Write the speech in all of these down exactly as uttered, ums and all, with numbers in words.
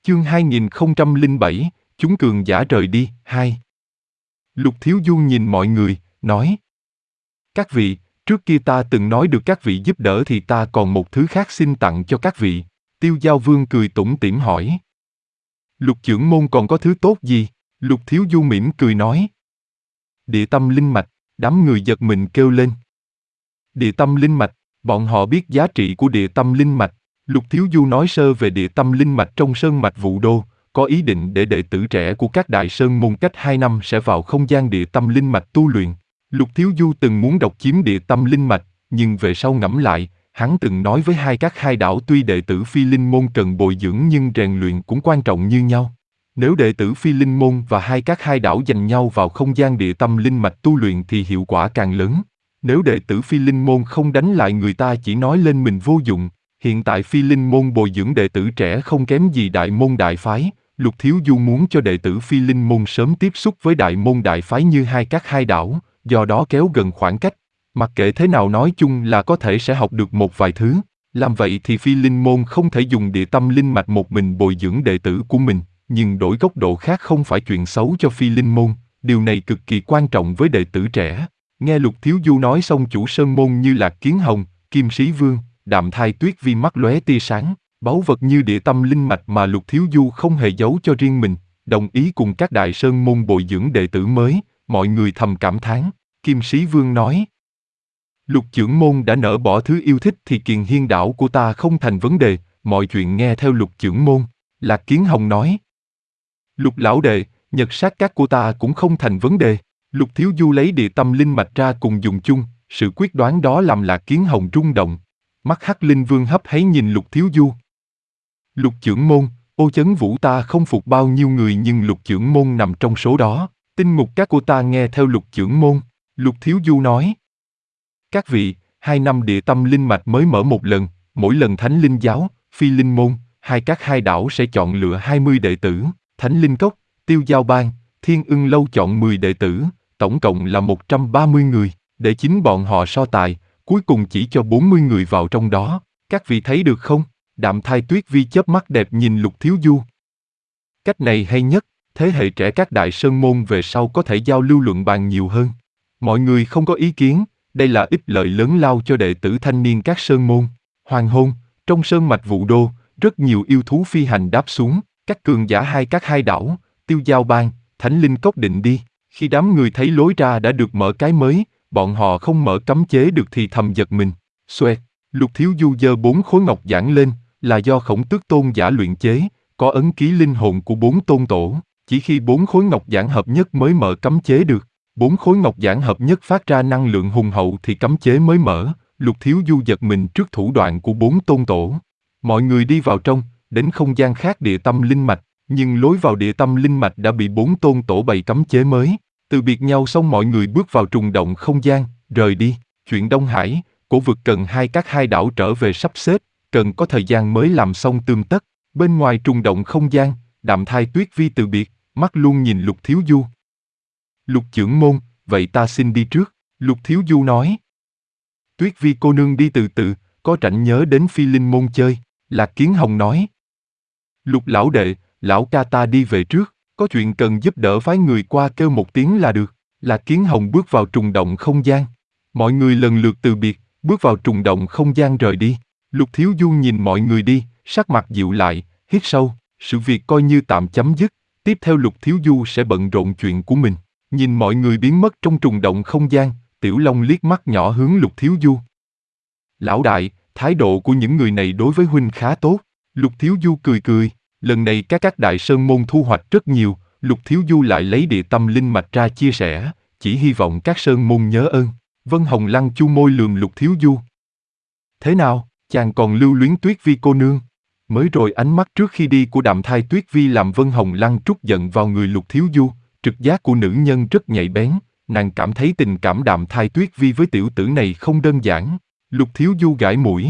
Chương hai nghìn không trăm lẻ bảy, chúng cường giả rời đi, hai. Lục Thiếu Du nhìn mọi người, nói. Các vị, trước kia ta từng nói được các vị giúp đỡ thì ta còn một thứ khác xin tặng cho các vị. Tiêu Giao Vương cười tủm tỉm hỏi. Lục trưởng môn còn có thứ tốt gì? Lục Thiếu Du mỉm cười nói. Địa tâm linh mạch, đám người giật mình kêu lên. Địa tâm linh mạch, bọn họ biết giá trị của địa tâm linh mạch. Lục Thiếu Du nói sơ về địa tâm linh mạch trong sơn mạch Vũ Đô, có ý định để đệ tử trẻ của các đại sơn môn cách hai năm sẽ vào không gian địa tâm linh mạch tu luyện. Lục Thiếu Du từng muốn độc chiếm địa tâm linh mạch, nhưng về sau ngẫm lại, hắn từng nói với hai các hai đảo tuy đệ tử phi linh môn cần bồi dưỡng nhưng rèn luyện cũng quan trọng như nhau. Nếu đệ tử phi linh môn và hai các hai đảo giành nhau vào không gian địa tâm linh mạch tu luyện thì hiệu quả càng lớn. Nếu đệ tử phi linh môn không đánh lại người ta chỉ nói lên mình vô dụng. Hiện tại phi linh môn bồi dưỡng đệ tử trẻ không kém gì đại môn đại phái. Lục Thiếu Du muốn cho đệ tử phi linh môn sớm tiếp xúc với đại môn đại phái như hai các hai đảo, do đó kéo gần khoảng cách. Mặc kệ thế nào nói chung là có thể sẽ học được một vài thứ. Làm vậy thì phi linh môn không thể dùng địa tâm linh mạch một mình bồi dưỡng đệ tử của mình, nhưng đổi góc độ khác không phải chuyện xấu cho phi linh môn, điều này cực kỳ quan trọng với đệ tử trẻ. Nghe Lục Thiếu Du nói xong chủ sơn môn như Lạc Kiến Hồng, Kim Sĩ Vương, Đạm Thai Tuyết Vi mắt lóe tia sáng, báu vật như địa tâm linh mạch mà Lục Thiếu Du không hề giấu cho riêng mình, đồng ý cùng các đại sơn môn bồi dưỡng đệ tử mới, mọi người thầm cảm thán. Kim Sĩ Vương nói. Lục trưởng môn đã nỡ bỏ thứ yêu thích thì Kiền Hiên đảo của ta không thành vấn đề, mọi chuyện nghe theo Lục trưởng môn. Lạc Kiến Hồng nói. Lục lão đệ, nhật sát các của ta cũng không thành vấn đề. Lục Thiếu Du lấy địa tâm linh mạch ra cùng dùng chung, sự quyết đoán đó làm Lạc Kiến Hồng rung động. Mắt Hắc Linh Vương hấp háy nhìn Lục Thiếu Du. Lục trưởng môn, Ô Chấn Vũ ta không phục bao nhiêu người nhưng Lục trưởng môn nằm trong số đó. Tinh mục các của ta nghe theo Lục trưởng môn. Lục Thiếu Du nói. Các vị, hai năm địa tâm linh mạch mới mở một lần, mỗi lần Thánh Linh Giáo, Phi Linh Môn, hai các hai đảo sẽ chọn lựa hai mươi đệ tử, Thánh Linh Cốc, Tiêu Giao Bang, Thiên Ưng Lâu chọn mười đệ tử, tổng cộng là một trăm ba mươi người, để chính bọn họ so tài, cuối cùng chỉ cho bốn mươi người vào trong đó. Các vị thấy được không? Đạm Thai Tuyết Vi chớp mắt đẹp nhìn Lục Thiếu Du. Cách này hay nhất, thế hệ trẻ các đại sơn môn về sau có thể giao lưu luận bàn nhiều hơn. Mọi người không có ý kiến, đây là ích lợi lớn lao cho đệ tử thanh niên các sơn môn. Hoàng hôn, trong sơn mạch Vũ Đô, rất nhiều yêu thú phi hành đáp xuống, các cường giả hai các hai đảo, Tiêu Giao Bang, Thánh Linh Cốc định đi. Khi đám người thấy lối ra đã được mở cái mới, bọn họ không mở cấm chế được thì thầm giật mình. Xoẹt, Lục Thiếu Du giơ bốn khối ngọc giản lên, là do Khổng Tước tôn giả luyện chế, có ấn ký linh hồn của bốn tôn tổ. Chỉ khi bốn khối ngọc giản hợp nhất mới mở cấm chế được. Bốn khối ngọc giản hợp nhất phát ra năng lượng hùng hậu thì cấm chế mới mở. Lục Thiếu Du giật mình trước thủ đoạn của bốn tôn tổ. Mọi người đi vào trong, đến không gian khác địa tâm linh mạch, nhưng lối vào địa tâm linh mạch đã bị bốn tôn tổ bày cấm chế mới. Từ biệt nhau xong mọi người bước vào trùng động không gian, rời đi. Chuyện Đông Hải, cổ vực cần hai các hai đảo trở về sắp xếp, cần có thời gian mới làm xong tươm tất. Bên ngoài trùng động không gian, Đạm Thai Tuyết Vi từ biệt, mắt luôn nhìn Lục Thiếu Du. Lục trưởng môn, vậy ta xin đi trước. Lục Thiếu Du nói. Tuyết Vi cô nương đi từ từ, có rảnh nhớ đến Phi Linh môn chơi. Lạc Kiến Hồng nói. Lục lão đệ, lão ca ta đi về trước, có chuyện cần giúp đỡ phái người qua kêu một tiếng là được. Lạc Kiến Hồng bước vào trùng động không gian. Mọi người lần lượt từ biệt, bước vào trùng động không gian rời đi. Lục Thiếu Du nhìn mọi người đi, sắc mặt dịu lại, hít sâu, sự việc coi như tạm chấm dứt, tiếp theo Lục Thiếu Du sẽ bận rộn chuyện của mình. Nhìn mọi người biến mất trong trùng động không gian, Tiểu Long liếc mắt nhỏ hướng Lục Thiếu Du. Lão đại, thái độ của những người này đối với huynh khá tốt. Lục Thiếu Du cười cười, lần này các các đại sơn môn thu hoạch rất nhiều, Lục Thiếu Du lại lấy địa tâm linh mạch ra chia sẻ, chỉ hy vọng các sơn môn nhớ ơn. Vân Hồng Lăng chu môi lườm Lục Thiếu Du. Thế nào, chàng còn lưu luyến Tuyết Vi cô nương? Mới rồi ánh mắt trước khi đi của Đạm Thai Tuyết Vi làm Vân Hồng Lăng trút giận vào người Lục Thiếu Du. Trực giác của nữ nhân rất nhạy bén, nàng cảm thấy tình cảm Đạm Thai Tuyết Vi với tiểu tử này không đơn giản. Lục Thiếu Du gãi mũi.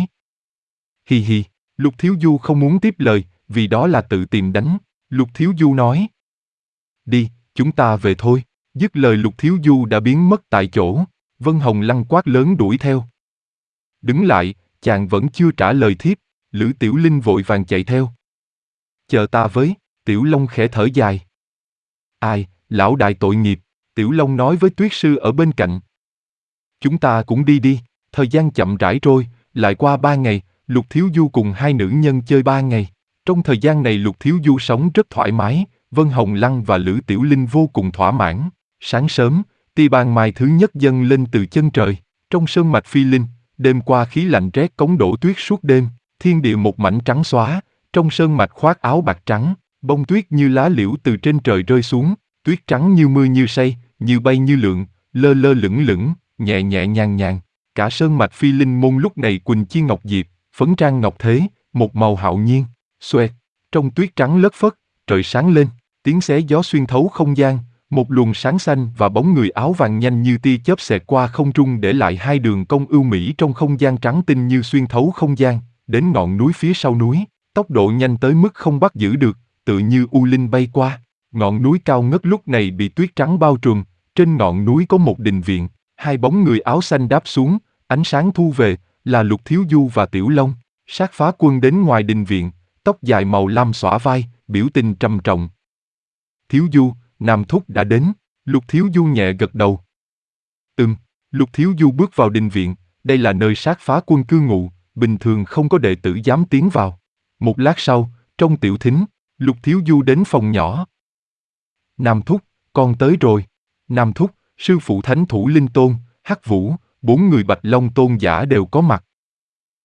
Hi hi, Lục Thiếu Du không muốn tiếp lời, vì đó là tự tìm đánh. Lục Thiếu Du nói. Đi, chúng ta về thôi. Dứt lời Lục Thiếu Du đã biến mất tại chỗ. Vân Hồng Lăng quát lớn đuổi theo. Đứng lại, chàng vẫn chưa trả lời thiếp. Lữ Tiểu Linh vội vàng chạy theo. chờ ta với, Tiểu Long khẽ thở dài. Ai, lão đại tội nghiệp, Tiểu Long nói với Tuyết Sư ở bên cạnh. Chúng ta cũng đi đi, thời gian chậm rãi trôi, lại qua ba ngày, Lục Thiếu Du cùng hai nữ nhân chơi ba ngày. Trong thời gian này Lục Thiếu Du sống rất thoải mái, Vân Hồng Lăng và Lữ Tiểu Linh vô cùng thỏa mãn. Sáng sớm, tia ban mai thứ nhất dâng lên từ chân trời, trong sơn mạch Phi Linh, đêm qua khí lạnh rét cống đổ tuyết suốt đêm, thiên địa một mảnh trắng xóa, trong sơn mạch khoác áo bạc trắng, bông tuyết như lá liễu từ trên trời rơi xuống, tuyết trắng như mưa như say, như bay như lượn, lơ lơ lửng lửng, nhẹ nhẹ nhàng nhàng. Cả sơn mạch Phi Linh môn lúc này quỳnh chi ngọc diệp, phấn trang ngọc thế, một màu hạo nhiên. Xoẹt, trong tuyết trắng lất phất, trời sáng lên, tiếng xé gió xuyên thấu không gian, một luồng sáng xanh và bóng người áo vàng nhanh như tia chớp xẹt qua không trung để lại hai đường cong ưu mỹ trong không gian trắng tinh như xuyên thấu không gian, đến ngọn núi phía sau núi, tốc độ nhanh tới mức không bắt giữ được, tự như u linh bay qua. Ngọn núi cao ngất lúc này bị tuyết trắng bao trùm, trên ngọn núi có một đình viện, hai bóng người áo xanh đáp xuống, ánh sáng thu về, là Lục Thiếu Du và Tiểu Long. Sát Phá Quân đến ngoài đình viện, tóc dài màu lam xõa vai, biểu tình trầm trọng. Thiếu Du, Nam Thúc đã đến, Lục Thiếu Du nhẹ gật đầu. Ừm, Lục Thiếu Du bước vào đình viện, đây là nơi Sát Phá Quân cư ngụ, bình thường không có đệ tử dám tiến vào. Một lát sau, trong tiểu thính, Lục Thiếu Du đến phòng nhỏ. Nam Thúc, con tới rồi. Nam Thúc, sư phụ Thánh Thủ Linh Tôn, Hắc Vũ, bốn người Bạch Long Tôn giả đều có mặt.